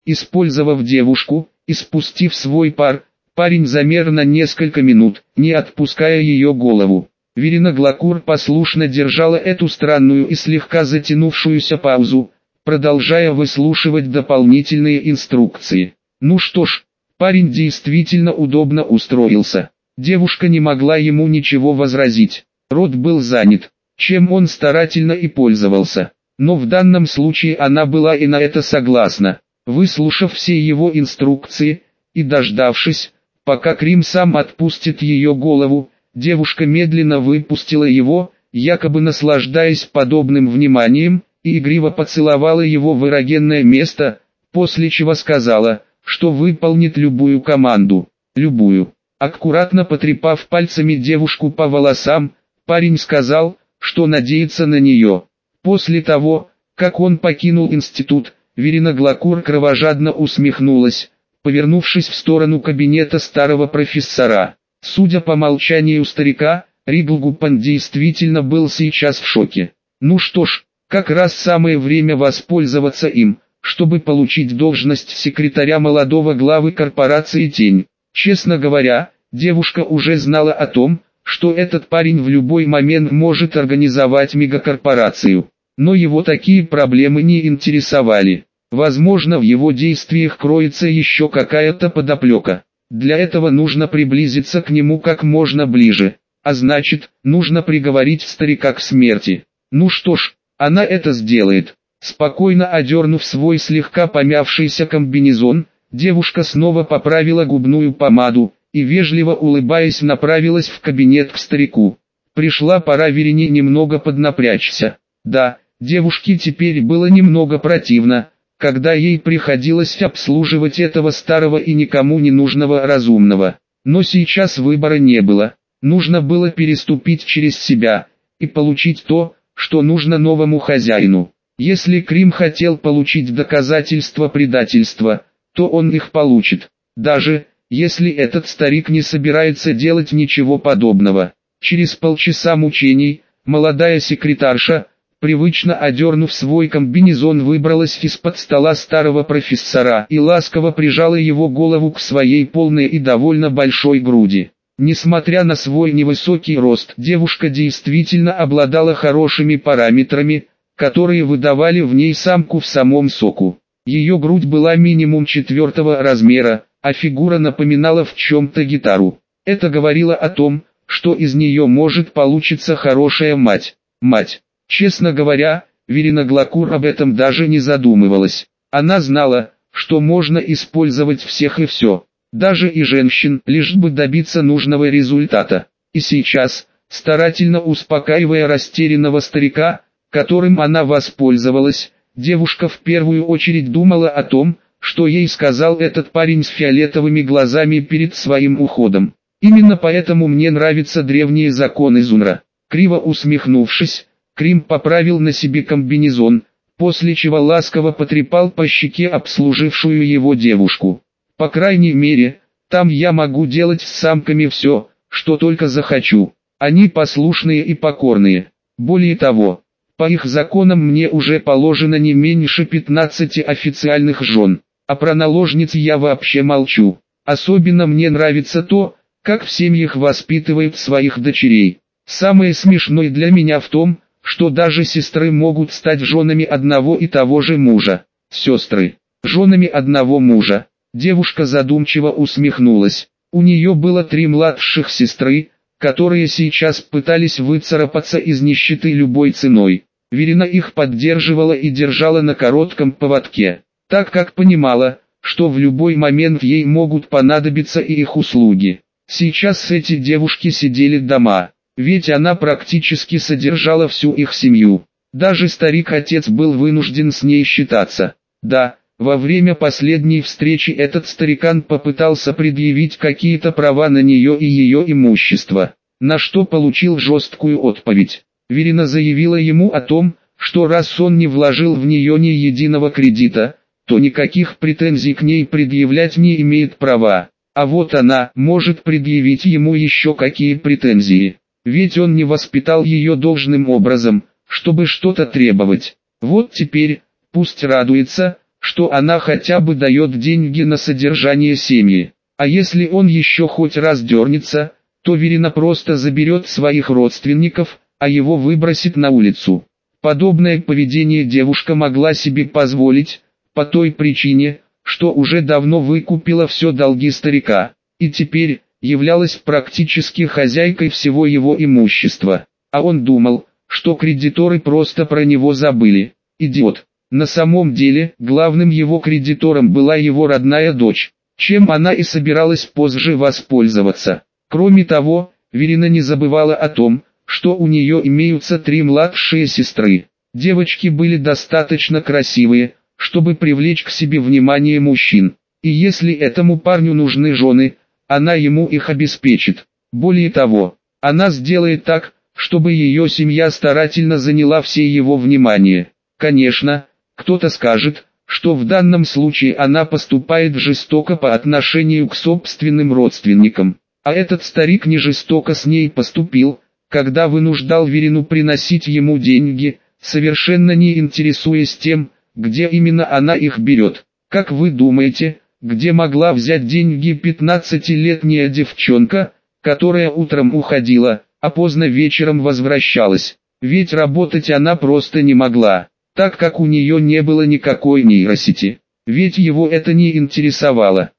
Использовав девушку, испустив свой пар, парень замер на несколько минут, не отпуская ее голову. Верина Глакур послушно держала эту странную и слегка затянувшуюся паузу, продолжая выслушивать дополнительные инструкции. Ну что ж, парень действительно удобно устроился. Девушка не могла ему ничего возразить. Рот был занят, чем он старательно и пользовался. Но в данном случае она была и на это согласна. Выслушав все его инструкции и дождавшись, пока Крим сам отпустит ее голову, девушка медленно выпустила его, якобы наслаждаясь подобным вниманием, и игриво поцеловала его в эрогенное место, после чего сказала, что выполнит любую команду, любую. Аккуратно потрепав пальцами девушку по волосам, парень сказал, что надеется на нее. После того, как он покинул институт, Верина Глакур кровожадно усмехнулась, повернувшись в сторону кабинета старого профессора. Судя по молчанию старика, Риглгупан действительно был сейчас в шоке. Ну что ж, как раз самое время воспользоваться им, чтобы получить должность секретаря молодого главы корпорации «Тень». Честно говоря, девушка уже знала о том, что этот парень в любой момент может организовать мегакорпорацию. Но его такие проблемы не интересовали. Возможно, в его действиях кроется еще какая-то подоплека. Для этого нужно приблизиться к нему как можно ближе. А значит, нужно приговорить старика к смерти. Ну что ж, она это сделает. Спокойно одернув свой слегка помявшийся комбинезон, девушка снова поправила губную помаду и, вежливо улыбаясь, направилась в кабинет к старику. Пришла пора Верине немного поднапрячься. Да, девушке теперь было немного противно, когда ей приходилось обслуживать этого старого и никому не нужного разумного. Но сейчас выбора не было. Нужно было переступить через себя и получить то, что нужно новому хозяину. Если Крим хотел получить доказательства предательства, то он их получит. Даже если этот старик не собирается делать ничего подобного. Через полчаса мучений, молодая секретарша, привычно одернув свой комбинезон, выбралась из-под стола старого профессора и ласково прижала его голову к своей полной и довольно большой груди. Несмотря на свой невысокий рост, девушка действительно обладала хорошими параметрами, которые выдавали в ней самку в самом соку. Ее грудь была минимум 4-го размера, а фигура напоминала в чем-то гитару. Это говорило о том, что из нее может получиться хорошая мать. Честно говоря, Верина Глакур об этом даже не задумывалась. Она знала, что можно использовать всех и все, даже и женщин, лишь бы добиться нужного результата. И сейчас, старательно успокаивая растерянного старика, которым она воспользовалась, девушка в первую очередь думала о том, что ей сказал этот парень с фиолетовыми глазами перед своим уходом. Именно поэтому мне нравятся древние законы Зунра. Криво усмехнувшись, Крим поправил на себе комбинезон, после чего ласково потрепал по щеке обслужившую его девушку. По крайней мере, там я могу делать с самками все, что только захочу. Они послушные и покорные. Более того, по их законам мне уже положено не меньше 15 официальных жен. А про наложниц я вообще молчу. Особенно мне нравится то, как в семьях воспитывают своих дочерей. Самое смешное для меня в том, что даже сестры могут стать женами одного и того же мужа. Сестры, женами одного мужа. Девушка задумчиво усмехнулась. У нее было 3 младших сестры, которые сейчас пытались выцарапаться из нищеты любой ценой. Верина их поддерживала и держала на коротком поводке, так как понимала, что в любой момент ей могут понадобиться и их услуги. Сейчас эти девушки сидели дома, ведь она практически содержала всю их семью. Даже старик-отец был вынужден с ней считаться. Да, во время последней встречи этот старикан попытался предъявить какие-то права на нее и ее имущество, на что получил жесткую отповедь. Верина заявила ему о том, что раз он не вложил в нее ни единого кредита, то никаких претензий к ней предъявлять не имеет права. А вот она может предъявить ему еще какие претензии. Ведь он не воспитал ее должным образом, чтобы что-то требовать. Вот теперь, пусть радуется, что она хотя бы дает деньги на содержание семьи. А если он еще хоть раз дернется, то Верина просто заберет своих родственников, а его выбросит на улицу. Подобное поведение девушка могла себе позволить, по той причине, что уже давно выкупила все долги старика, и теперь являлась практически хозяйкой всего его имущества. А он думал, что кредиторы просто про него забыли. Идиот. На самом деле, главным его кредитором была его родная дочь, чем она и собиралась позже воспользоваться. Кроме того, Верина не забывала о том, что у нее имеются 3 младшие сестры. Девочки были достаточно красивые, чтобы привлечь к себе внимание мужчин. И если этому парню нужны жены, она ему их обеспечит. Более того, она сделает так, чтобы ее семья старательно заняла все его внимание. Конечно, кто-то скажет, что в данном случае она поступает жестоко по отношению к собственным родственникам. А этот старик не жестоко с ней поступил, когда вынуждал Верину приносить ему деньги, совершенно не интересуясь тем, где именно она их берет. Как вы думаете, где могла взять деньги 15-летняя девчонка, которая утром уходила, а поздно вечером возвращалась? Ведь работать она просто не могла, так как у нее не было никакой нейросети. Ведь его это не интересовало.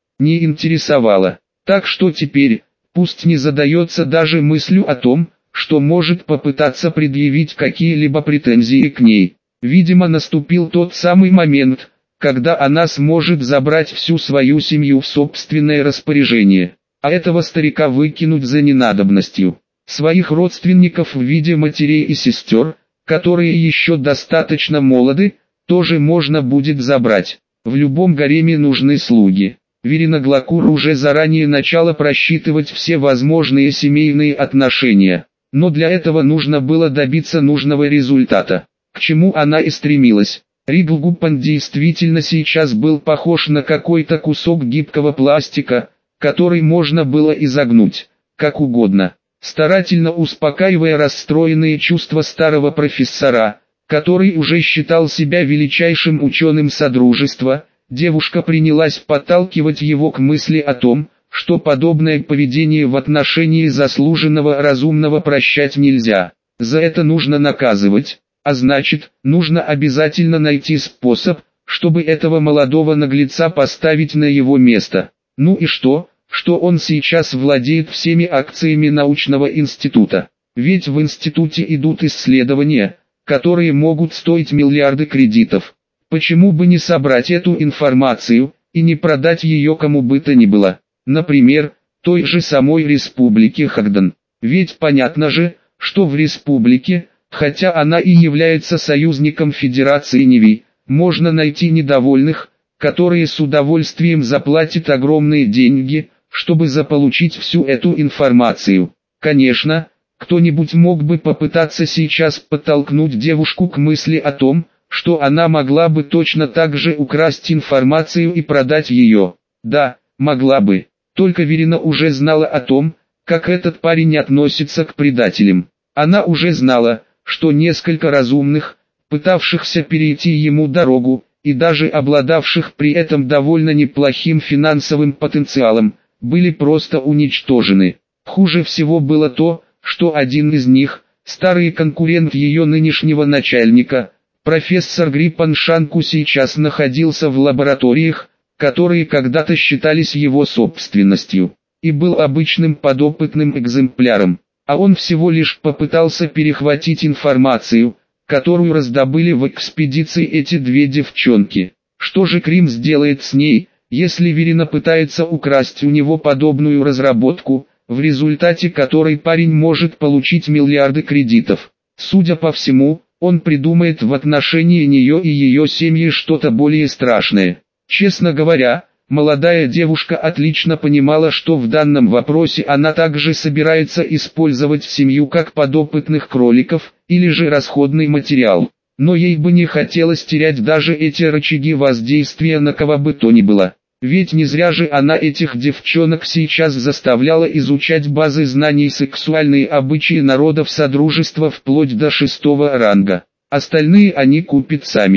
Так что теперь, пусть не задается даже мыслью о том, что может попытаться предъявить какие-либо претензии к ней. Видимо, наступил тот самый момент, когда она сможет забрать всю свою семью в собственное распоряжение, а этого старика выкинуть за ненадобностью. Своих родственников в виде матерей и сестер, которые еще достаточно молоды, тоже можно будет забрать. В любом гареме нужны слуги. Верина Глакур уже заранее начала просчитывать все возможные семейные отношения, но для этого нужно было добиться нужного результата, к чему она и стремилась. Ридлгуппан действительно сейчас был похож на какой-то кусок гибкого пластика, который можно было изогнуть, как угодно. Старательно успокаивая расстроенные чувства старого профессора, который уже считал себя величайшим ученым Содружества, девушка принялась подталкивать его к мысли о том, что подобное поведение в отношении заслуженного разумного прощать нельзя. За это нужно наказывать, а значит, нужно обязательно найти способ, чтобы этого молодого наглеца поставить на его место. Ну и что он сейчас владеет всеми акциями научного института? Ведь в институте идут исследования, которые могут стоить миллиарды кредитов. Почему бы не собрать эту информацию и не продать ее кому бы то ни было? Например, той же самой республике Хагдан. Ведь понятно же, что в республике, хотя она и является союзником Федерации Неви, можно найти недовольных, которые с удовольствием заплатят огромные деньги, чтобы заполучить всю эту информацию. Конечно, кто-нибудь мог бы попытаться сейчас подтолкнуть девушку к мысли о том, что она могла бы точно так же украсть информацию и продать ее. Да, могла бы. Только Верина уже знала о том, как этот парень относится к предателям. Она уже знала, что несколько разумных, пытавшихся перейти ему дорогу, и даже обладавших при этом довольно неплохим финансовым потенциалом, были просто уничтожены. Хуже всего было то, что один из них, старый конкурент ее нынешнего начальника, профессор Гриппан Шанку, сейчас находился в лабораториях, которые когда-то считались его собственностью, и был обычным подопытным экземпляром. А он всего лишь попытался перехватить информацию, которую раздобыли в экспедиции эти две девчонки. Что же Крим сделает с ней, если Верина пытается украсть у него подобную разработку, в результате которой парень может получить миллиарды кредитов? Судя по всему, он придумает в отношении нее и ее семьи что-то более страшное. Честно говоря, молодая девушка отлично понимала, что в данном вопросе она также собирается использовать семью как подопытных кроликов, или же расходный материал. Но ей бы не хотелось терять даже эти рычаги воздействия на кого бы то ни было. Ведь не зря же она этих девчонок сейчас заставляла изучать базы знаний сексуальные обычаи народов Содружества вплоть до 6-го ранга. Остальные они купят сами.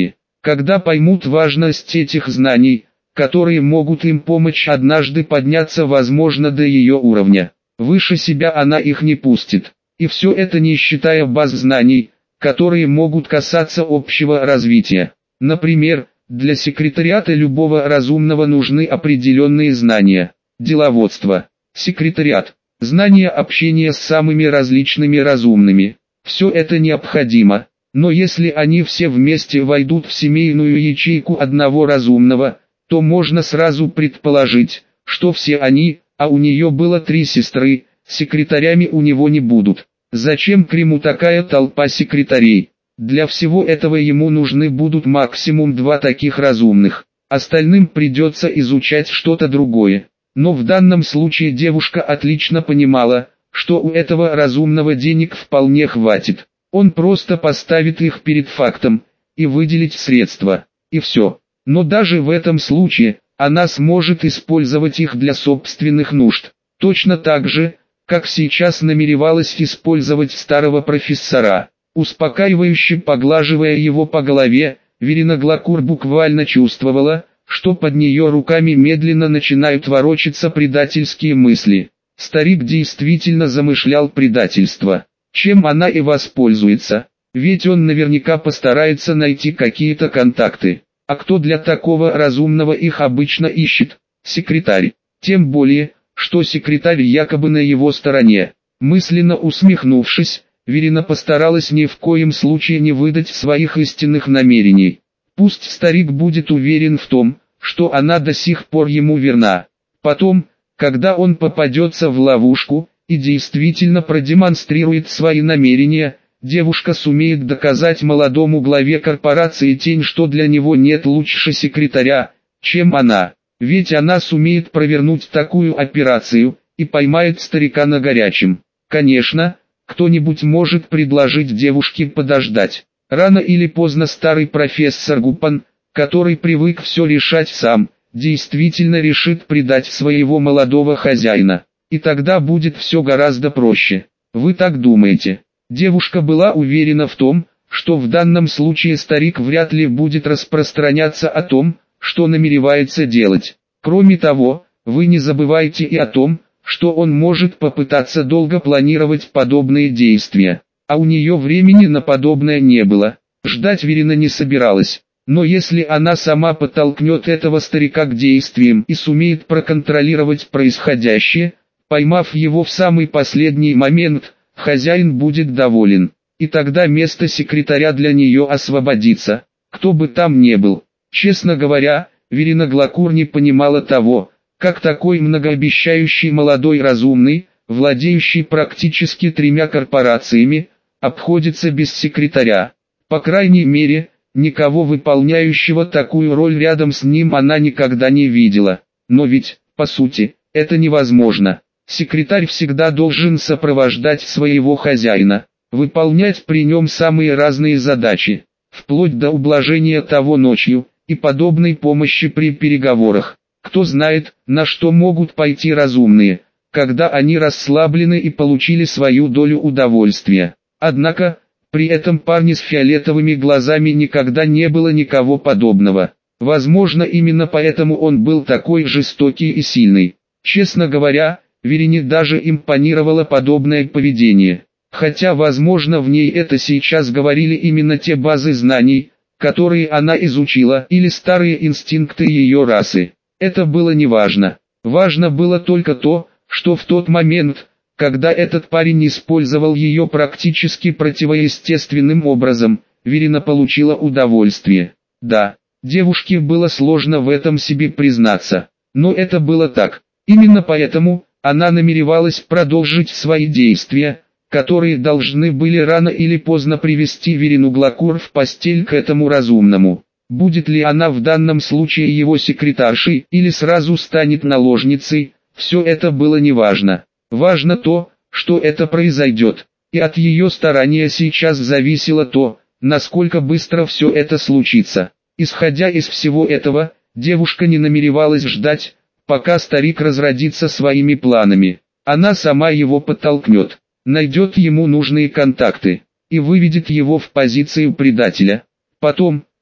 Когда поймут важность этих знаний, которые могут им помочь однажды подняться, возможно, до ее уровня, выше себя она их не пустит. И все это не считая баз знаний, которые могут касаться общего развития. Например, для секретариата любого разумного нужны определенные знания. Деловодство, секретариат, знания общения с самыми различными разумными. Все это необходимо, но если они все вместе войдут в семейную ячейку одного разумного, то можно сразу предположить, что все они, а у нее было 3 сестры, секретарями у него не будут. Зачем Криму такая толпа секретарей? Для всего этого ему нужны будут максимум 2 таких разумных, остальным придется изучать что-то другое. Но в данном случае девушка отлично понимала, что у этого разумного денег вполне хватит. Он просто поставит их перед фактом, и выделить средства, и все. Но даже в этом случае, она сможет использовать их для собственных нужд. Точно так же, как сейчас намеревалась использовать старого профессора. Успокаивающе поглаживая его по голове, Верина Глакур буквально чувствовала, что под нее руками медленно начинают ворочаться предательские мысли. Старик действительно замышлял предательство. Чем она и воспользуется, ведь он наверняка постарается найти какие-то контакты. А кто для такого разумного их обычно ищет? Секретарь. Тем более, что секретарь якобы на его стороне. Мысленно усмехнувшись, Верина постаралась ни в коем случае не выдать своих истинных намерений. Пусть старик будет уверен в том, что она до сих пор ему верна. Потом, когда он попадется в ловушку и действительно продемонстрирует свои намерения, девушка сумеет доказать молодому главе корпорации Тень, что для него нет лучше секретаря, чем она. Ведь она сумеет провернуть такую операцию и поймает старика на горячем. Конечно, кто-нибудь может предложить девушке подождать. Рано или поздно старый профессор Гупан, который привык все решать сам, действительно решит предать своего молодого хозяина. И тогда будет все гораздо проще. Вы так думаете? Девушка была уверена в том, что в данном случае старик вряд ли будет распространяться о том, что намеревается делать. Кроме того, вы не забывайте и о том, что он может попытаться долго планировать подобные действия. А у нее времени на подобное не было. Ждать Верина не собиралась. Но если она сама подтолкнет этого старика к действиям и сумеет проконтролировать происходящее, поймав его в самый последний момент, хозяин будет доволен. И тогда место секретаря для нее освободится, кто бы там ни был. Честно говоря, Верина Глакур не понимала того, как такой многообещающий молодой разумный, владеющий практически 3 корпорациями, обходится без секретаря. По крайней мере, никого выполняющего такую роль рядом с ним она никогда не видела. Но ведь, по сути, это невозможно. Секретарь всегда должен сопровождать своего хозяина, выполнять при нем самые разные задачи, вплоть до ублажения того ночью, и подобной помощи при переговорах. Кто знает, на что могут пойти разумные, когда они расслаблены и получили свою долю удовольствия. Однако, при этом парне с фиолетовыми глазами никогда не было никого подобного. Возможно, именно поэтому он был такой жестокий и сильный. Честно говоря, Верине даже импонировало подобное поведение. Хотя, возможно, в ней это сейчас говорили именно те базы знаний, которые она изучила, или старые инстинкты ее расы. Это было неважно. Важно было только то, что в тот момент, когда этот парень использовал ее практически противоестественным образом, Верина получила удовольствие. Да, девушке было сложно в этом себе признаться, но это было так. Именно поэтому она намеревалась продолжить свои действия, которые должны были рано или поздно привести Верину Глакур в постель к этому разумному. Будет ли она в данном случае его секретаршей или сразу станет наложницей, все это было неважно. Важно то, что это произойдет, и от ее старания сейчас зависело то, насколько быстро все это случится. Исходя из всего этого, девушка не намеревалась ждать, пока старик разродится своими планами. Она сама его подтолкнет, найдет ему нужные контакты и выведет его в позицию предателя. Потом,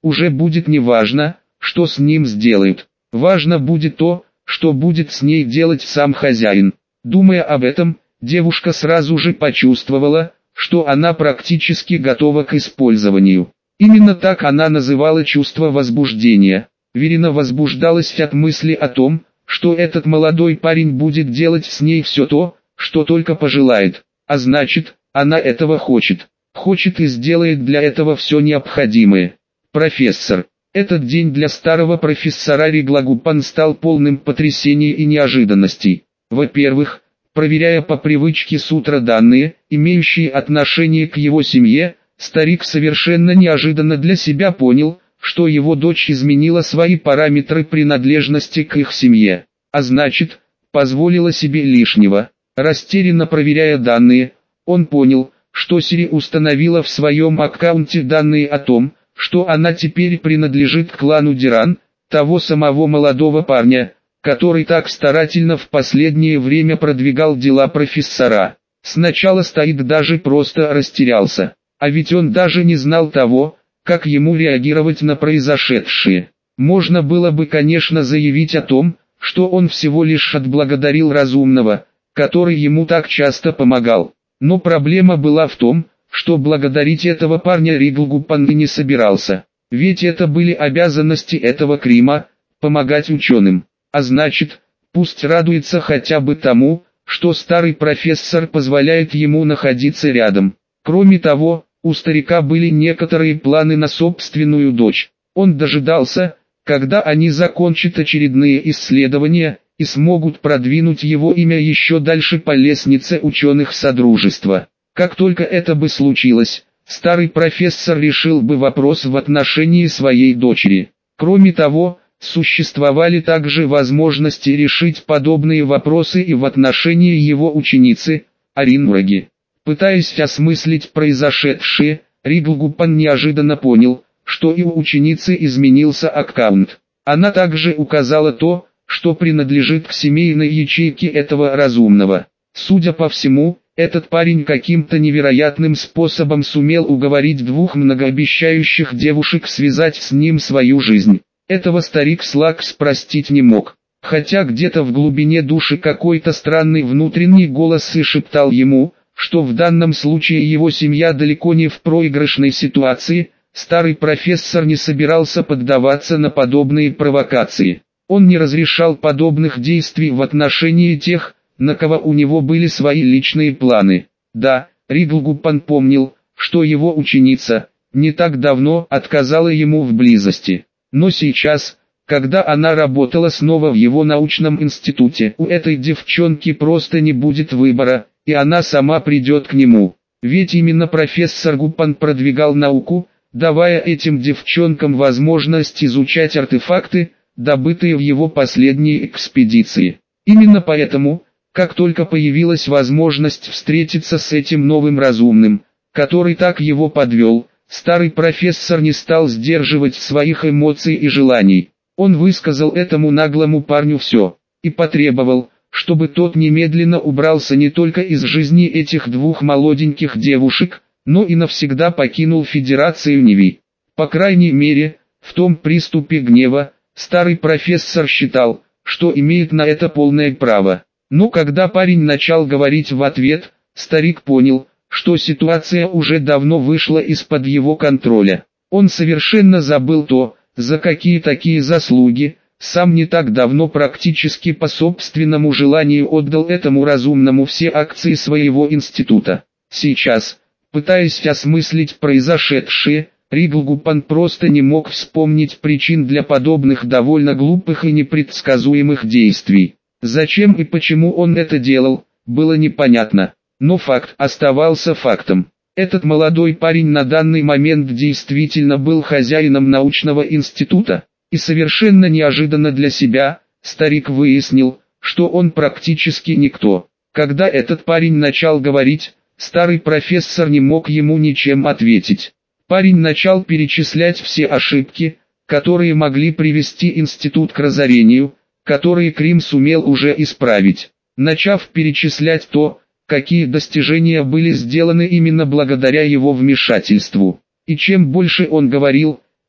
уже будет не важно, что с ним сделают. Важно будет то, что будет с ней делать сам хозяин. Думая об этом, девушка сразу же почувствовала, что она практически готова к использованию. Именно так она называла чувство возбуждения. Верина возбуждалась от мысли о том, что этот молодой парень будет делать с ней все то, что только пожелает. А значит, она этого хочет. Хочет и сделает для этого все необходимое. Профессор. Этот день для старого профессора Риглагупан стал полным потрясений и неожиданностей. Во-первых, проверяя по привычке с утра данные, имеющие отношение к его семье, старик совершенно неожиданно для себя понял, что его дочь изменила свои параметры принадлежности к их семье, а значит, позволила себе лишнего. Растерянно проверяя данные, он понял, что Сири установила в своем аккаунте данные о том, что она теперь принадлежит к клану Диран, того самого молодого парня, который так старательно в последнее время продвигал дела профессора. Сначала старик даже просто растерялся, а ведь он даже не знал того, как ему реагировать на произошедшее. Можно было бы, конечно, заявить о том, что он всего лишь отблагодарил разумного, который ему так часто помогал. Но проблема была в том, что благодарить этого парня Риглагупан и не собирался. Ведь это были обязанности этого Крима – помогать ученым. А значит, пусть радуется хотя бы тому, что старый профессор позволяет ему находиться рядом. Кроме того, у старика были некоторые планы на собственную дочь. Он дожидался, когда они закончат очередные исследования и смогут продвинуть его имя еще дальше по лестнице ученых Содружества. Как только это бы случилось, старый профессор решил бы вопрос в отношении своей дочери. Кроме того, существовали также возможности решить подобные вопросы и в отношении его ученицы, Аринураги. Пытаясь осмыслить произошедшее, Риглагупан неожиданно понял, что и у ученицы изменился аккаунт. Она также указала то, что принадлежит к семейной ячейке этого разумного. Судя по всему, этот парень каким-то невероятным способом сумел уговорить двух многообещающих девушек связать с ним свою жизнь. Этого старик Слакс простить не мог, хотя где-то в глубине души какой-то странный внутренний голос и шептал ему, что в данном случае его семья далеко не в проигрышной ситуации. Старый профессор не собирался поддаваться на подобные провокации. Он не разрешал подобных действий в отношении тех, на кого у него были свои личные планы. Да, Риглагупан помнил, что его ученица не так давно отказала ему в близости. Но сейчас, когда она работала снова в его научном институте, у этой девчонки просто не будет выбора, и она сама придет к нему. Ведь именно профессор Гупан продвигал науку, давая этим девчонкам возможность изучать артефакты, добытые в его последней экспедиции. Именно поэтому, как только появилась возможность встретиться с этим новым разумным, который так его подвел, старый профессор не стал сдерживать своих эмоций и желаний. Он высказал этому наглому парню все, и потребовал, чтобы тот немедленно убрался не только из жизни этих двух молоденьких девушек, но и навсегда покинул Федерацию Неви. По крайней мере, в том приступе гнева, старый профессор считал, что имеет на это полное право. Но когда парень начал говорить в ответ, старик понял, что ситуация уже давно вышла из-под его контроля. Он совершенно забыл то, за какие такие заслуги, сам не так давно практически по собственному желанию отдал этому разумному все акции своего института. Сейчас, пытаясь осмыслить произошедшее, Риглагупан просто не мог вспомнить причин для подобных довольно глупых и непредсказуемых действий. Зачем и почему он это делал, было непонятно, но факт оставался фактом. Этот молодой парень на данный момент действительно был хозяином научного института, и совершенно неожиданно для себя, старик выяснил, что он практически никто. Когда этот парень начал говорить, старый профессор не мог ему ничем ответить. Парень начал перечислять все ошибки, которые могли привести институт к разорению, которые Крим сумел уже исправить. Начав перечислять то, какие достижения были сделаны именно благодаря его вмешательству. И чем больше он говорил,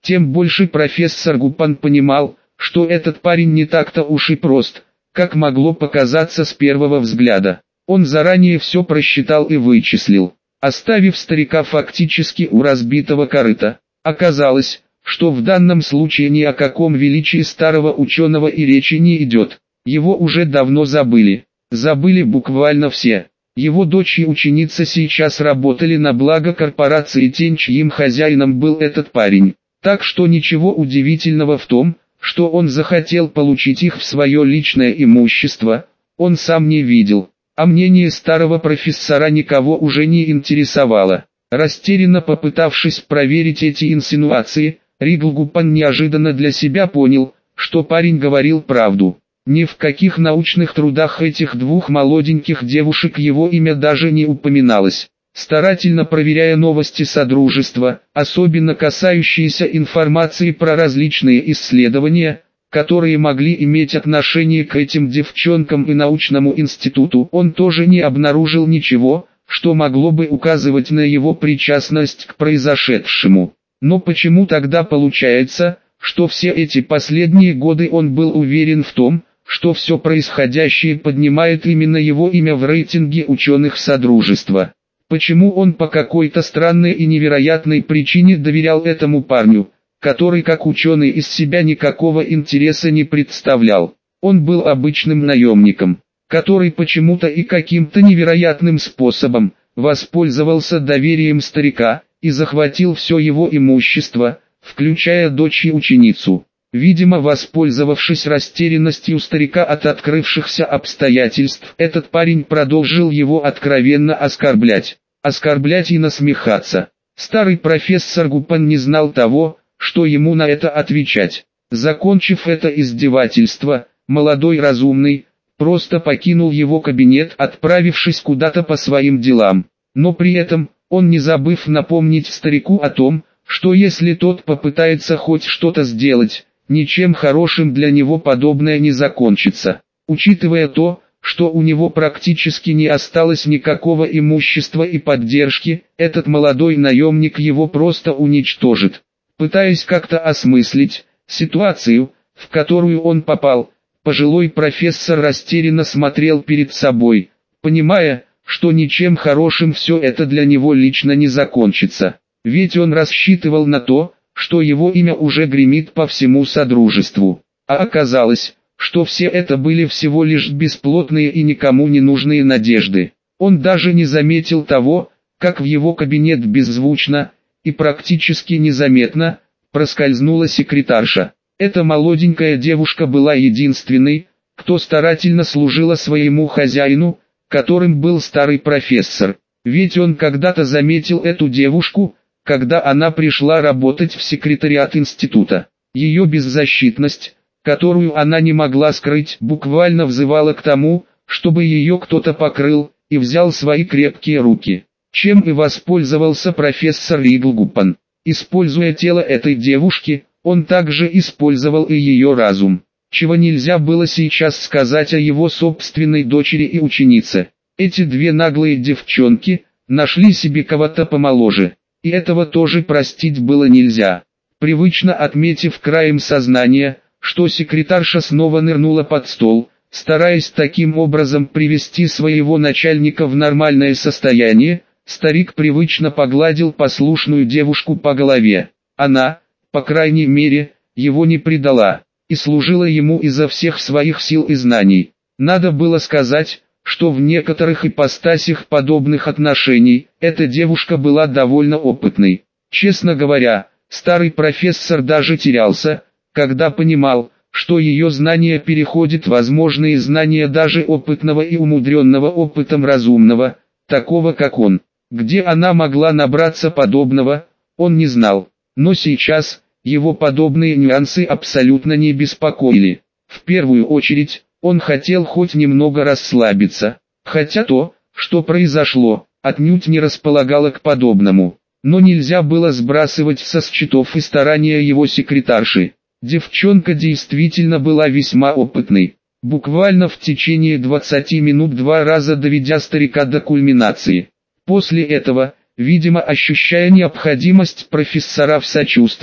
тем больше профессор Гупан понимал, что этот парень не так-то уж и прост, как могло показаться с первого взгляда. Он заранее все просчитал и вычислил, оставив старика фактически у разбитого корыта. Оказалось, что в данном случае ни о каком величии старого ученого и речи не идет. Его уже давно забыли. Забыли буквально все. Его дочь и ученица сейчас работали на благо корпорации Тень, чьим хозяином был этот парень. Так что ничего удивительного в том, что он захотел получить их в свое личное имущество, он сам не видел. А мнение старого профессора никого уже не интересовало. Растерянно попытавшись проверить эти инсинуации, Ригл Гупан неожиданно для себя понял, что парень говорил правду. Ни в каких научных трудах этих двух молоденьких девушек его имя даже не упоминалось. Старательно проверяя новости Содружества, особенно касающиеся информации про различные исследования, которые могли иметь отношение к этим девчонкам и научному институту, он тоже не обнаружил ничего, что могло бы указывать на его причастность к произошедшему. Но почему тогда получается, что все эти последние годы он был уверен в том, что все происходящее поднимает именно его имя в рейтинге ученых Содружества? Почему он по какой-то странной и невероятной причине доверял этому парню, который как ученый из себя никакого интереса не представлял? Он был обычным наемником, который почему-то и каким-то невероятным способом воспользовался доверием старика и захватил все его имущество, включая дочь и ученицу. Видимо, воспользовавшись растерянностью старика от открывшихся обстоятельств, этот парень продолжил его откровенно оскорблять. Оскорблять и насмехаться. Старый профессор Гупан не знал того, что ему на это отвечать. Закончив это издевательство, молодой разумный просто покинул его кабинет, отправившись куда-то по своим делам. Но при этом, он не забыв напомнить старику о том, что если тот попытается хоть что-то сделать, ничем хорошим для него подобное не закончится. Учитывая то, что у него практически не осталось никакого имущества и поддержки, этот молодой наемник его просто уничтожит. Пытаясь как-то осмыслить ситуацию, в которую он попал, пожилой профессор растерянно смотрел перед собой, понимая, что ничем хорошим все это для него лично не закончится. Ведь он рассчитывал на то, что его имя уже гремит по всему Содружеству. А оказалось, что все это были всего лишь бесплотные и никому не нужные надежды. Он даже не заметил того, как в его кабинет беззвучно и практически незаметно проскользнула секретарша. Эта молоденькая девушка была единственной, кто старательно служила своему хозяину, которым был старый профессор. Ведь он когда-то заметил эту девушку, когда она пришла работать в секретариат института. Ее беззащитность, которую она не могла скрыть, буквально взывала к тому, чтобы ее кто-то покрыл и взял в свои крепкие руки. Чем и воспользовался профессор Ригл Гупан. Используя тело этой девушки, он также использовал и ее разум. Чего нельзя было сейчас сказать о его собственной дочери и ученице. Эти две наглые девчонки нашли себе кого-то помоложе. И этого тоже простить было нельзя. Привычно отметив краем сознания, что секретарша снова нырнула под стол, стараясь таким образом привести своего начальника в нормальное состояние, старик привычно погладил послушную девушку по голове. Она, по крайней мере, его не предала, и служила ему изо всех своих сил и знаний. Надо было сказать, что в некоторых ипостасях подобных отношений, эта девушка была довольно опытной. Честно говоря, старый профессор даже терялся, когда понимал, что ее знания переходят возможные знания даже опытного и умудренного опытом разумного, такого как он. Где она могла набраться подобного, он не знал. Но сейчас, его подобные нюансы абсолютно не беспокоили. В первую очередь, он хотел хоть немного расслабиться, хотя то, что произошло, отнюдь не располагало к подобному. Но нельзя было сбрасывать со счетов и старания его секретарши. Девчонка действительно была весьма опытной, буквально в течение 20 минут 2 раза доведя старика до кульминации. После этого, видимо ощущая необходимость профессора в сочувствии,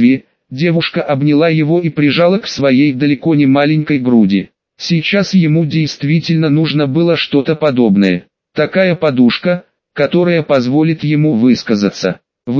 Девушка обняла его и прижала к своей далеко не маленькой груди. Сейчас ему действительно нужно было что-то подобное. Такая подушка, которая позволит ему высказаться,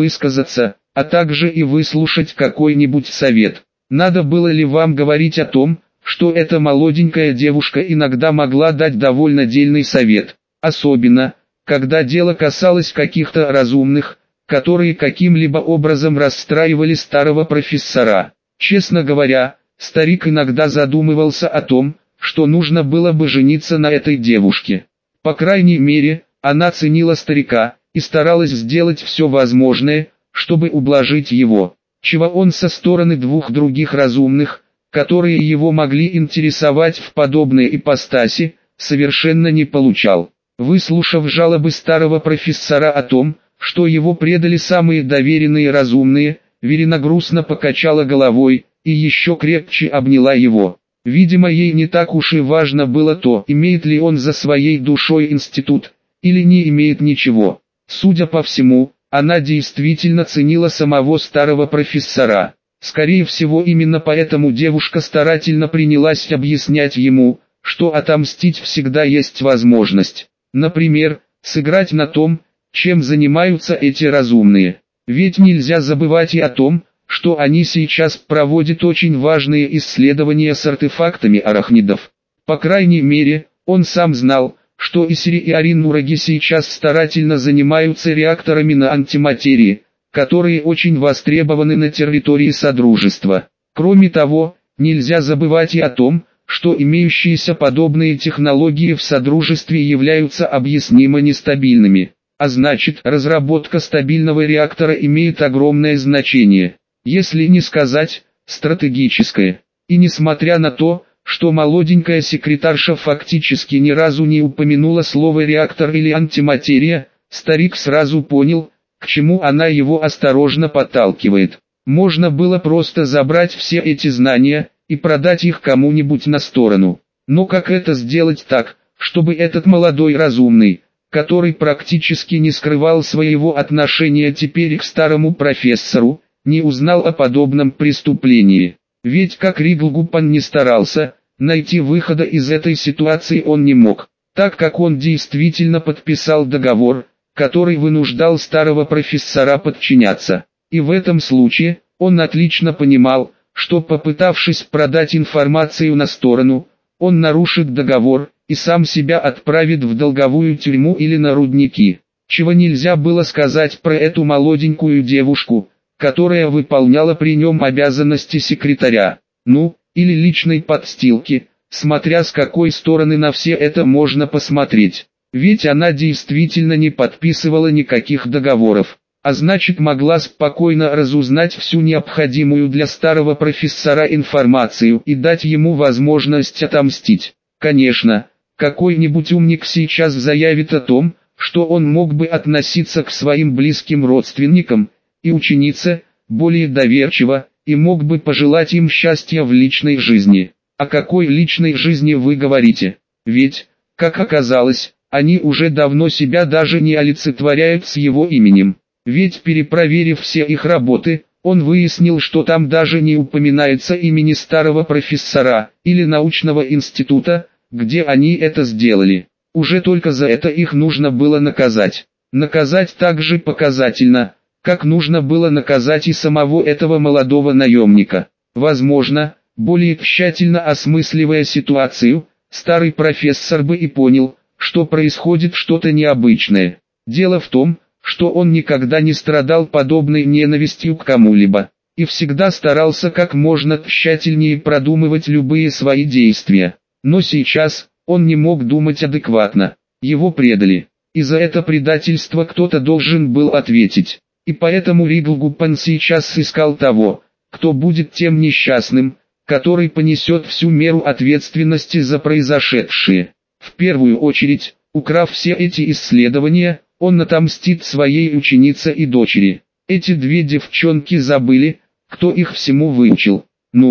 а также и выслушать какой-нибудь совет. Надо было ли вам говорить о том, что эта молоденькая девушка иногда могла дать довольно дельный совет, особенно, когда дело касалось каких-то разумных, которые каким-либо образом расстраивали старого профессора. Честно говоря, старик иногда задумывался о том, что нужно было бы жениться на этой девушке. По крайней мере, она ценила старика и старалась сделать все возможное, чтобы ублажить его, чего он со стороны двух других разумных, которые его могли интересовать в подобной ипостаси, совершенно не получал. Выслушав жалобы старого профессора о том, что его предали самые доверенные разумные, Верина грустно покачала головой и еще крепче обняла его. Видимо, ей не так уж и важно было то, имеет ли он за своей душой институт, или не имеет ничего. Судя по всему, она действительно ценила самого старого профессора. Скорее всего, именно поэтому девушка старательно принялась объяснять ему, что отомстить всегда есть возможность. Например, сыграть на том, чем занимаются эти разумные. Ведь нельзя забывать и о том, что они сейчас проводят очень важные исследования с артефактами арахнидов. По крайней мере, он сам знал, что Исри и Арин Нураги сейчас старательно занимаются реакторами на антиматерии, которые очень востребованы на территории Содружества. Кроме того, нельзя забывать и о том, что имеющиеся подобные технологии в Содружестве являются объяснимо нестабильными, а значит, разработка стабильного реактора имеет огромное значение, если не сказать, стратегическое. И несмотря на то, что молоденькая секретарша фактически ни разу не упомянула слово «реактор» или «антиматерия», старик сразу понял, к чему она его осторожно подталкивает. Можно было просто забрать все эти знания и продать их кому-нибудь на сторону. Но как это сделать так, чтобы этот молодой разумный, который практически не скрывал своего отношения теперь к старому профессору, не узнал о подобном преступлении? Ведь как Риглгупан не старался, найти выхода из этой ситуации он не мог, так как он действительно подписал договор, который вынуждал старого профессора подчиняться. И в этом случае, он отлично понимал, что попытавшись продать информацию на сторону, он нарушит договор и сам себя отправит в долговую тюрьму или на рудники. Чего нельзя было сказать про эту молоденькую девушку, которая выполняла при нем обязанности секретаря, или личной подстилки, смотря с какой стороны на все это можно посмотреть. Ведь она действительно не подписывала никаких договоров, а значит могла спокойно разузнать всю необходимую для старого профессора информацию и дать ему возможность отомстить. Конечно, какой-нибудь умник сейчас заявит о том, что он мог бы относиться к своим близким родственникам и ученице более доверчиво, и мог бы пожелать им счастья в личной жизни. О какой личной жизни вы говорите? Ведь, как оказалось, они уже давно себя даже не олицетворяют с его именем. Ведь перепроверив все их работы, он выяснил, что там даже не упоминается имени старого профессора или научного института, где они это сделали. Уже только за это их нужно было наказать. Наказать так же показательно, как нужно было наказать и самого этого молодого наемника. Возможно, более тщательно осмысливая ситуацию, старый профессор бы и понял, что происходит что-то необычное. Дело в том, что он никогда не страдал подобной ненавистью к кому-либо, и всегда старался как можно тщательнее продумывать любые свои действия. Но сейчас, он не мог думать адекватно. Его предали, и за это предательство кто-то должен был ответить. И поэтому Риглгупан сейчас искал того, кто будет тем несчастным, который понесет всю меру ответственности за произошедшее. В первую очередь, украв все эти исследования, он отомстит своей ученице и дочери. Эти две девчонки забыли, кто их всему выучил.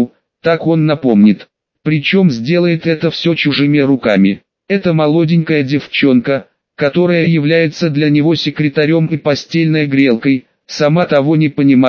Так он напомнит. Причем сделает это все чужими руками. Эта молоденькая девчонка, которая является для него секретарем и постельной грелкой, сама того не понимая,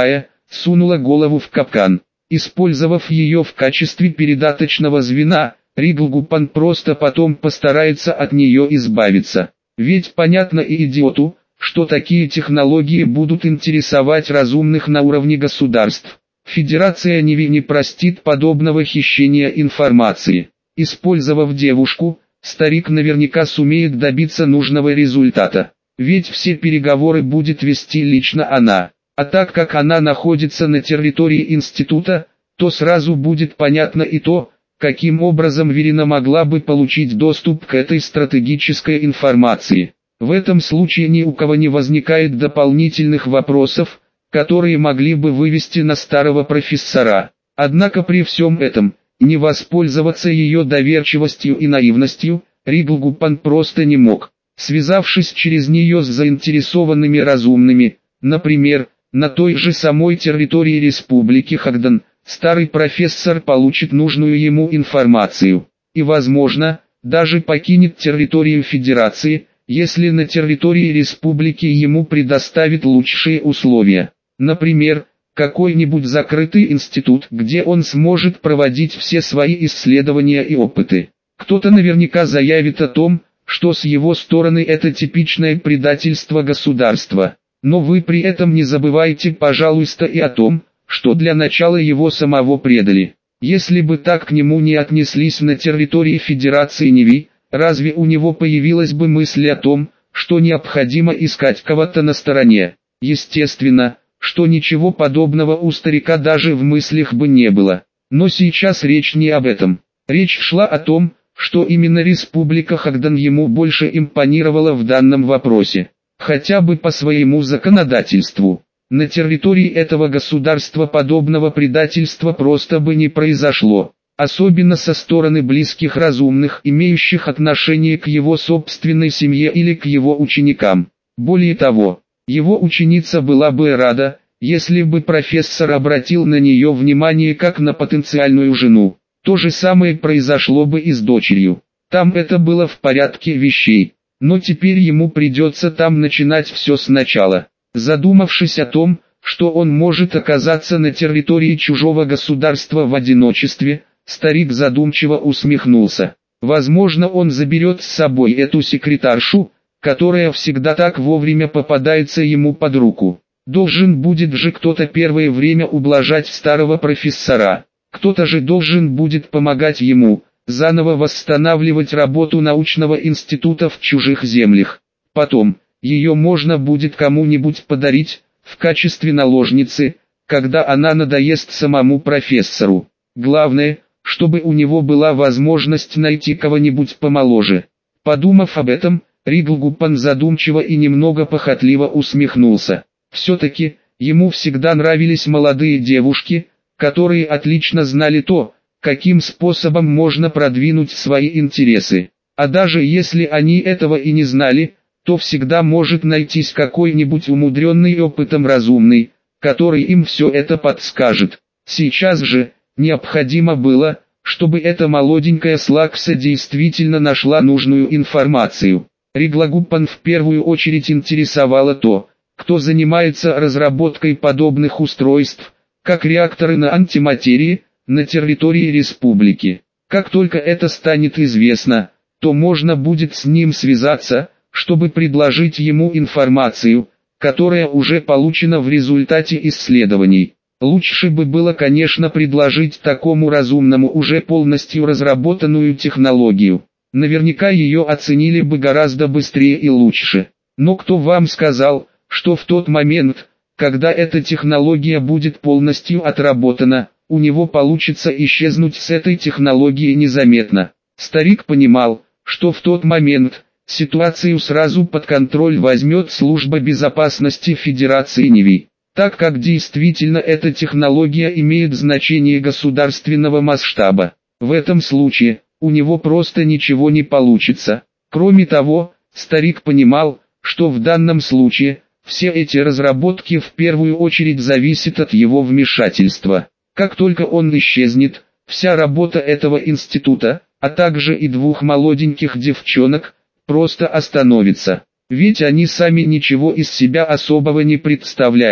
сунула голову в капкан. Использовав ее в качестве передаточного звена, Риглгупан просто потом постарается от нее избавиться. Ведь понятно и идиоту, что такие технологии будут интересовать разумных на уровне государств. Федерация Ниви не простит подобного хищения информации. Использовав девушку, старик наверняка сумеет добиться нужного результата. Ведь все переговоры будет вести лично она. А так как она находится на территории института, то сразу будет понятно и то, каким образом Верина могла бы получить доступ к этой стратегической информации. В этом случае ни у кого не возникает дополнительных вопросов, которые могли бы вывести на старого профессора. Однако при всем этом, не воспользоваться ее доверчивостью и наивностью, Риглгупан просто не мог. Связавшись через нее с заинтересованными разумными, например, на той же самой территории Республики Хагдан, старый профессор получит нужную ему информацию. И возможно, даже покинет территорию Федерации, если на территории Республики ему предоставят лучшие условия. Например, какой-нибудь закрытый институт, где он сможет проводить все свои исследования и опыты. Кто-то наверняка заявит о том, что с его стороны это типичное предательство государства. Но вы при этом не забывайте, пожалуйста, и о том, что для начала его самого предали. Если бы так к нему не отнеслись на территории Федерации Ниви, разве у него появилась бы мысль о том, что необходимо искать кого-то на стороне? Естественно, что ничего подобного у старика даже в мыслях бы не было. Но сейчас речь не об этом. Речь шла о том, что именно Республика Хагдан ему больше импонировала в данном вопросе. Хотя бы по своему законодательству. На территории этого государства подобного предательства просто бы не произошло. Особенно со стороны близких разумных, имеющих отношение к его собственной семье или к его ученикам. Более того, его ученица была бы рада, если бы профессор обратил на нее внимание как на потенциальную жену. То же самое произошло бы и с дочерью. Там это было в порядке вещей. Но теперь ему придется там начинать все сначала. Задумавшись о том, что он может оказаться на территории чужого государства в одиночестве, старик задумчиво усмехнулся. Возможно, он заберет с собой эту секретаршу, которая всегда так вовремя попадается ему под руку. Должен будет же кто-то первое время ублажать старого профессора. Кто-то же должен будет помогать ему заново восстанавливать работу научного института в чужих землях. Потом, ее можно будет кому-нибудь подарить, в качестве наложницы, когда она надоест самому профессору. Главное, чтобы у него была возможность найти кого-нибудь помоложе. Подумав об этом, Риглгупан задумчиво и немного похотливо усмехнулся. Все-таки, ему всегда нравились молодые девушки, которые отлично знали то, каким способом можно продвинуть свои интересы. А даже если они этого и не знали, то всегда может найтись какой-нибудь умудренный опытом разумный, который им все это подскажет. Сейчас же, необходимо было, чтобы эта молоденькая Слакса действительно нашла нужную информацию. Риглгупан в первую очередь интересовало то, кто занимается разработкой подобных устройств, как реакторы на антиматерии, на территории республики. Как только это станет известно, то можно будет с ним связаться, чтобы предложить ему информацию, которая уже получена в результате исследований. Лучше бы было, конечно, предложить такому разумному уже полностью разработанную технологию. Наверняка ее оценили бы гораздо быстрее и лучше. Но кто вам сказал, что в тот момент, когда эта технология будет полностью отработана, у него получится исчезнуть с этой технологией незаметно? Старик понимал, что в тот момент ситуацию сразу под контроль возьмет Служба безопасности Федерации Ниви, так как действительно эта технология имеет значение государственного масштаба. В этом случае, у него просто ничего не получится. Кроме того, старик понимал, что в данном случае, все эти разработки в первую очередь зависят от его вмешательства. Как только он исчезнет, вся работа этого института, а также и двух молоденьких девчонок, просто остановится. Ведь они сами ничего из себя особого не представляют.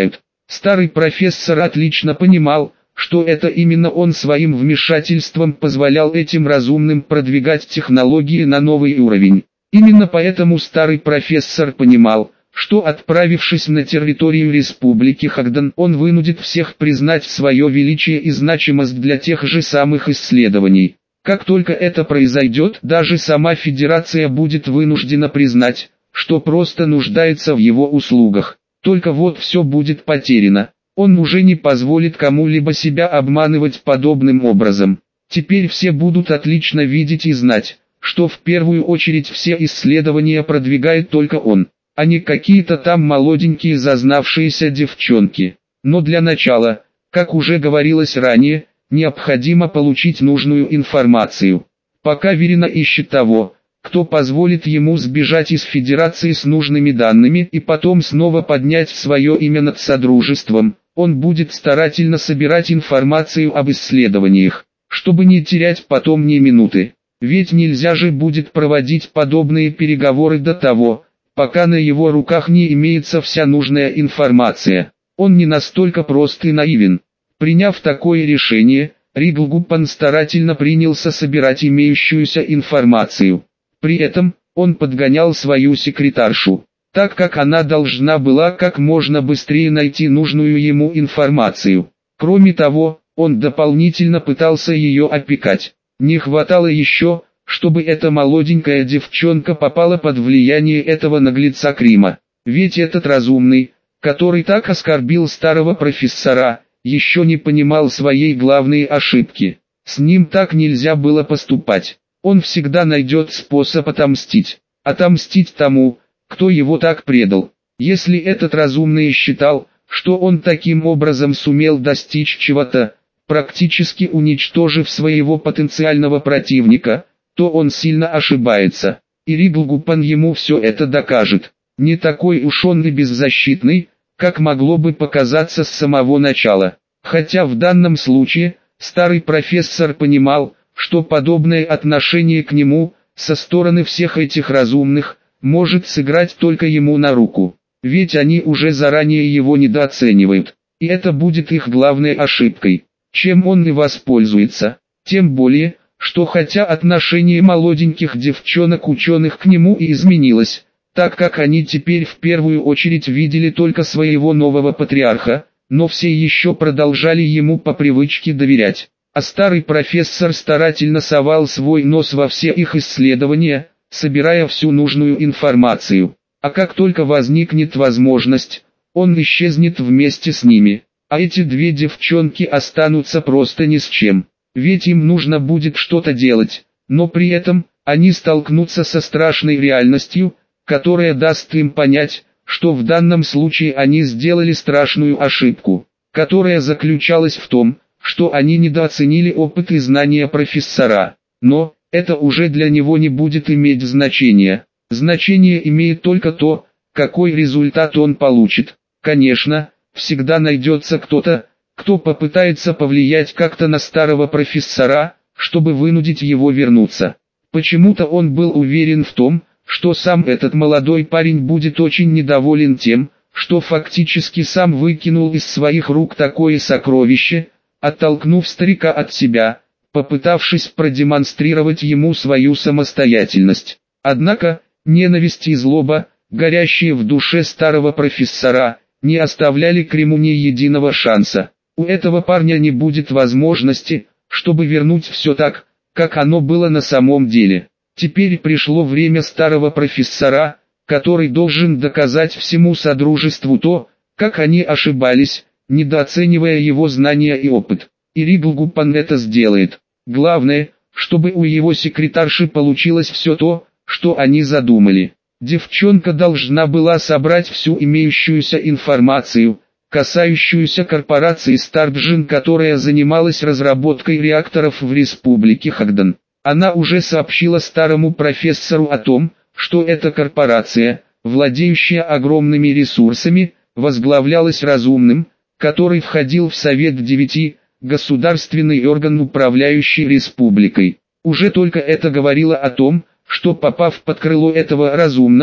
Старый профессор отлично понимал, что это именно он своим вмешательством позволял этим разумным продвигать технологии на новый уровень. Именно поэтому старый профессор понимал, что отправившись на территорию Республики Хагдан, он вынудит всех признать свое величие и значимость для тех же самых исследований. Как только это произойдет, даже сама Федерация будет вынуждена признать, что просто нуждается в его услугах. Только вот все будет потеряно. Он уже не позволит кому-либо себя обманывать подобным образом. Теперь все будут отлично видеть и знать, что в первую очередь все исследования продвигает только он, а не какие-то там молоденькие зазнавшиеся девчонки. Но для начала, как уже говорилось ранее, необходимо получить нужную информацию. Пока Верина ищет того, кто позволит ему сбежать из Федерации с нужными данными и потом снова поднять свое имя над Содружеством, он будет старательно собирать информацию об исследованиях, чтобы не терять потом ни минуты. Ведь нельзя же будет проводить подобные переговоры до того, пока на его руках не имеется вся нужная информация. Он не настолько прост и наивен. Приняв такое решение, Риглгуппан старательно принялся собирать имеющуюся информацию. При этом, он подгонял свою секретаршу, так как она должна была как можно быстрее найти нужную ему информацию. Кроме того, он дополнительно пытался ее опекать. Не хватало еще, чтобы эта молоденькая девчонка попала под влияние этого наглеца Крима. Ведь этот разумный, который так оскорбил старого профессора, еще не понимал своей главной ошибки. С ним так нельзя было поступать. Он всегда найдет способ отомстить. Отомстить тому, кто его так предал. Если этот разумный считал, что он таким образом сумел достичь чего-то, практически уничтожив своего потенциального противника, то он сильно ошибается. И Риглгуппан ему все это докажет. Не такой уж он и беззащитный, как могло бы показаться с самого начала. Хотя в данном случае, старый профессор понимал, что подобное отношение к нему, со стороны всех этих разумных, может сыграть только ему на руку. Ведь они уже заранее его недооценивают, и это будет их главной ошибкой, чем он и воспользуется. Тем более, что хотя отношение молоденьких девчонок-ученых к нему и изменилось, так как они теперь в первую очередь видели только своего нового патриарха, но все еще продолжали ему по привычке доверять. А старый профессор старательно совал свой нос во все их исследования, собирая всю нужную информацию. А как только возникнет возможность, он исчезнет вместе с ними. А эти две девчонки останутся просто ни с чем. Ведь им нужно будет что-то делать, но при этом, они столкнутся со страшной реальностью, которая даст им понять, что в данном случае они сделали страшную ошибку, которая заключалась в том, что они недооценили опыт и знания профессора. Но, это уже для него не будет иметь значения. Значение имеет только то, какой результат он получит. Конечно, всегда найдется кто-то, кто попытается повлиять как-то на старого профессора, чтобы вынудить его вернуться. Почему-то он был уверен в том, что сам этот молодой парень будет очень недоволен тем, что фактически сам выкинул из своих рук такое сокровище, оттолкнув старика от себя, попытавшись продемонстрировать ему свою самостоятельность. Однако, ненависть и злоба, горящие в душе старого профессора, не оставляли Криму ни единого шанса. У этого парня не будет возможности, чтобы вернуть все так, как оно было на самом деле. Теперь пришло время старого профессора, который должен доказать всему Содружеству то, как они ошибались, недооценивая его знания и опыт. И Риглгуппан это сделает. Главное, чтобы у его секретарши получилось все то, что они задумали. Девчонка должна была собрать всю имеющуюся информацию, касающуюся корпорации Старбжин, которая занималась разработкой реакторов в Республике Хагдан. Она уже сообщила старому профессору о том, что эта корпорация, владеющая огромными ресурсами, возглавлялась разумным, который входил в Совет 9, государственный орган, управляющий республикой. Уже только это говорило о том, что попав под крыло этого разумного,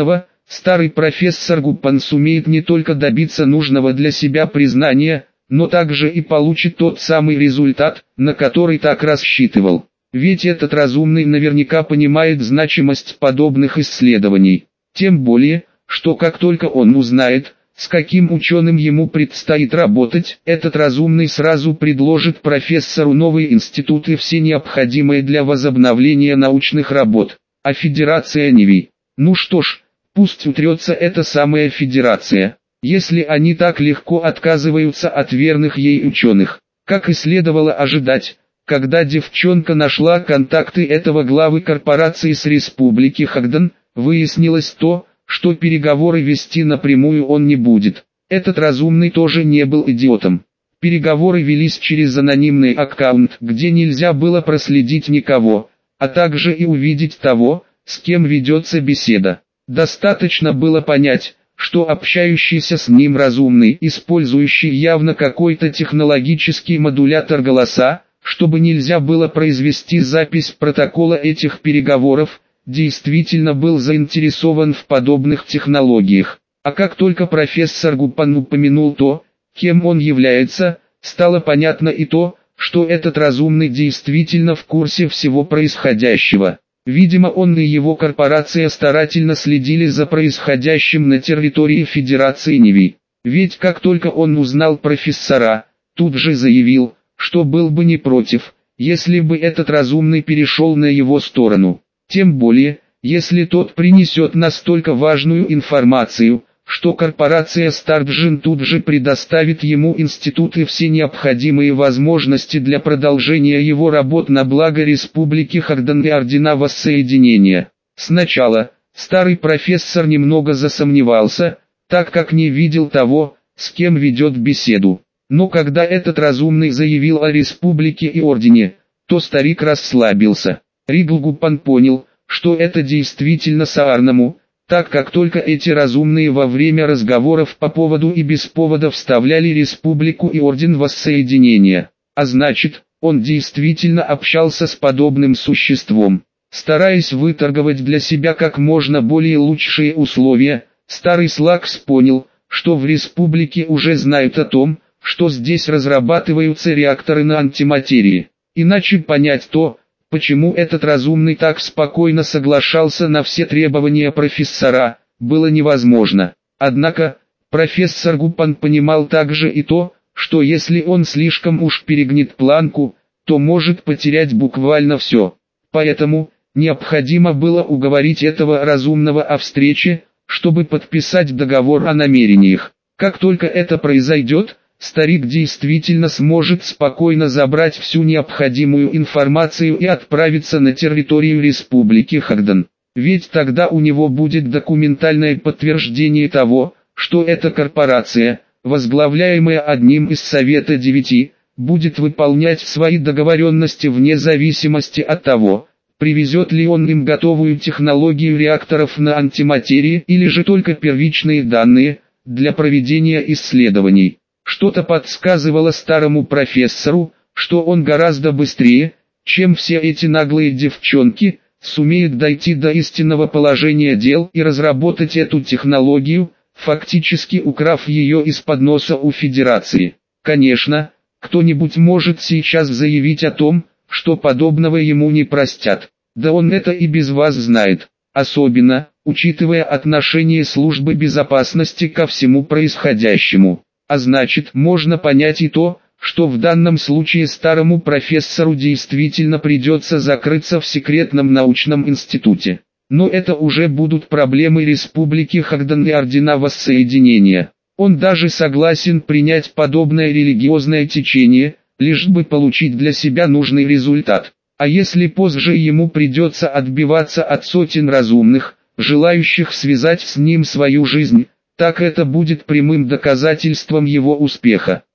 старый профессор Гуппан сумеет не только добиться нужного для себя признания, но также и получит тот самый результат, на который так рассчитывал. Ведь этот разумный наверняка понимает значимость подобных исследований. Тем более, что как только он узнает, с каким ученым ему предстоит работать, этот разумный сразу предложит профессору новые институты, все необходимые для возобновления научных работ. А Федерация Ниви? Ну что ж, пусть утрется эта самая Федерация, если они так легко отказываются от верных ей ученых. Как и следовало ожидать, когда девчонка нашла контакты этого главы корпорации с Республики Хагдан, выяснилось то, что переговоры вести напрямую он не будет. Этот разумный тоже не был идиотом. Переговоры велись через анонимный аккаунт, где нельзя было проследить никого, а также и увидеть того, с кем ведется беседа. Достаточно было понять, что общающийся с ним разумный, использующий явно какой-то технологический модулятор голоса, чтобы нельзя было произвести запись протокола этих переговоров, действительно был заинтересован в подобных технологиях. А как только профессор Гуппан упомянул то, кем он является, стало понятно и то, что этот разумный действительно в курсе всего происходящего. Видимо, он и его корпорация старательно следили за происходящим на территории Федерации Ниви. Ведь как только он узнал профессора, тут же заявил, что был бы не против, если бы этот разумный перешел на его сторону. Тем более, если тот принесет настолько важную информацию, что корпорация Старджин тут же предоставит ему институты все необходимые возможности для продолжения его работ на благо Республики Хагдан и Ордена Воссоединения. Сначала, старый профессор немного засомневался, так как не видел того, с кем ведет беседу. Но когда этот разумный заявил о Республике и Ордене, то старик расслабился. Ригл Гуппан понял, что это действительно Саарному, так как только эти разумные во время разговоров по поводу и без повода вставляли Республику и Орден Воссоединения. А значит, он действительно общался с подобным существом. Стараясь выторговать для себя как можно более лучшие условия, старый Слакс понял, что в Республике уже знают о том, что здесь разрабатываются реакторы на антиматерии. Иначе понять то, почему этот разумный так спокойно соглашался на все требования профессора, было невозможно. Однако, профессор Гуппан понимал также и то, что если он слишком уж перегнет планку, то может потерять буквально все. Поэтому, необходимо было уговорить этого разумного о встрече, чтобы подписать договор о намерениях. Как только это произойдет, старик действительно сможет спокойно забрать всю необходимую информацию и отправиться на территорию Республики Хагдан. Ведь тогда у него будет документальное подтверждение того, что эта корпорация, возглавляемая одним из Совета 9, будет выполнять свои договоренности вне зависимости от того, привезет ли он им готовую технологию реакторов на антиматерии или же только первичные данные для проведения исследований. Что-то подсказывало старому профессору, что он гораздо быстрее, чем все эти наглые девчонки, сумеет дойти до истинного положения дел и разработать эту технологию, фактически украв ее из-под носа у Федерации. Конечно, кто-нибудь может сейчас заявить о том, что подобного ему не простят. Да он это и без вас знает, особенно, учитывая отношение службы безопасности ко всему происходящему. А значит, можно понять и то, что в данном случае старому профессору действительно придется закрыться в секретном научном институте. Но это уже будут проблемы Республики Хагдан и Ордена Воссоединения. Он даже согласен принять подобное религиозное течение, лишь бы получить для себя нужный результат. А если позже ему придется отбиваться от сотен разумных, желающих связать с ним свою жизнь, так это будет прямым доказательством его успеха.